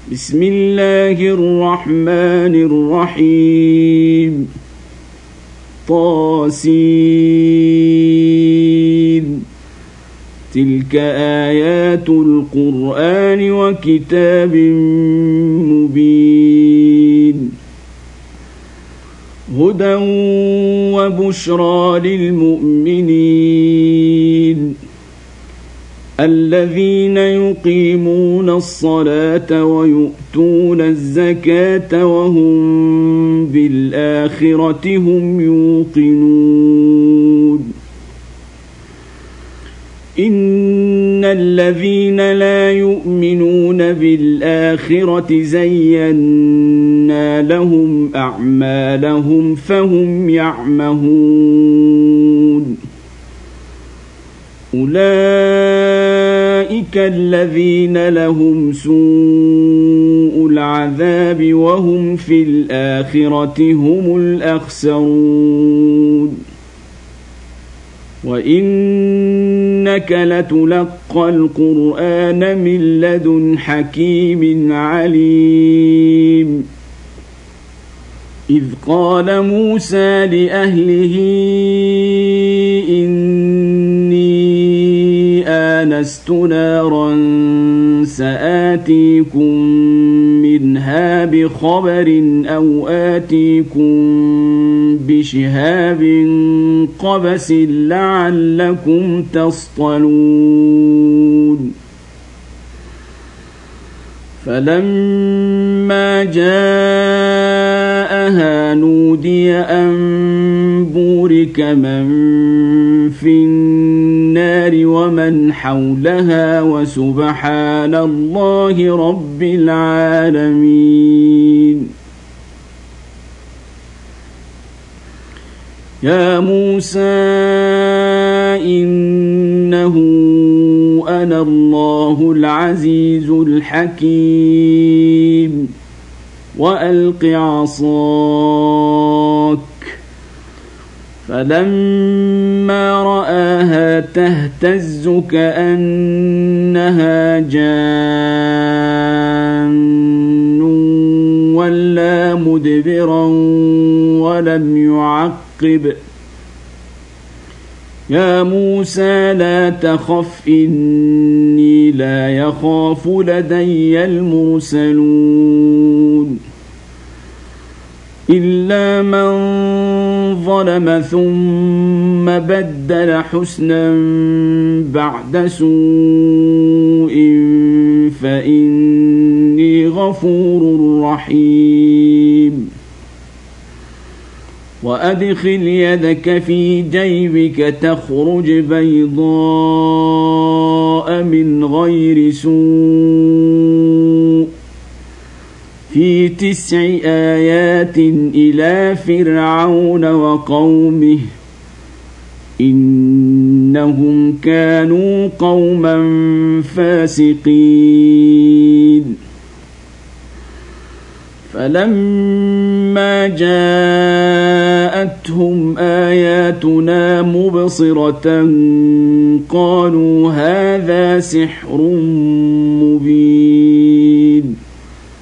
بسم الله الرحمن الرحيم طاسين تلك آيات القرآن وكتاب مبين هدى وبشرى للمؤمنين الذين يقيمون الصلاة ويؤتون الزكاة وهم بالآخرة هم يوقنون إن الذين لا يؤمنون بالآخرة زينا لهم أعمالهم فهم يعمهون أولئك الذين لهم سوء العذاب وهم في الآخرة هم الأخسرون وإنك لتلقى القرآن من لدن حكيم عليم إذ قال موسى لأهله إني آنست نارا سآتيكم منها بخبر أو آتيكم بشهاب قبس لعلكم تصطلون فلما جاءها نودي أن بورك من في النار ومن حولها وسبحان الله رب العالمين يا موسى إنه أنا الله العزيز الحكيم وألق عصاك فلما رآها تهتز كأنها جان ولا مدبرا ولم يعقب يا موسى لا تخف إني لا يخاف لدي المرسلون إلا من ظلم ثم بدل حسنا بعد سوء فإني غفور رحيم وأدخل يدك في جيبك تخرج بيضاء من غير سوء في 9 آيات إلى فرعون وقومه إنهم كانوا قوما فاسقين فلما جاءتهم آياتنا مبصرة قالوا هذا سحر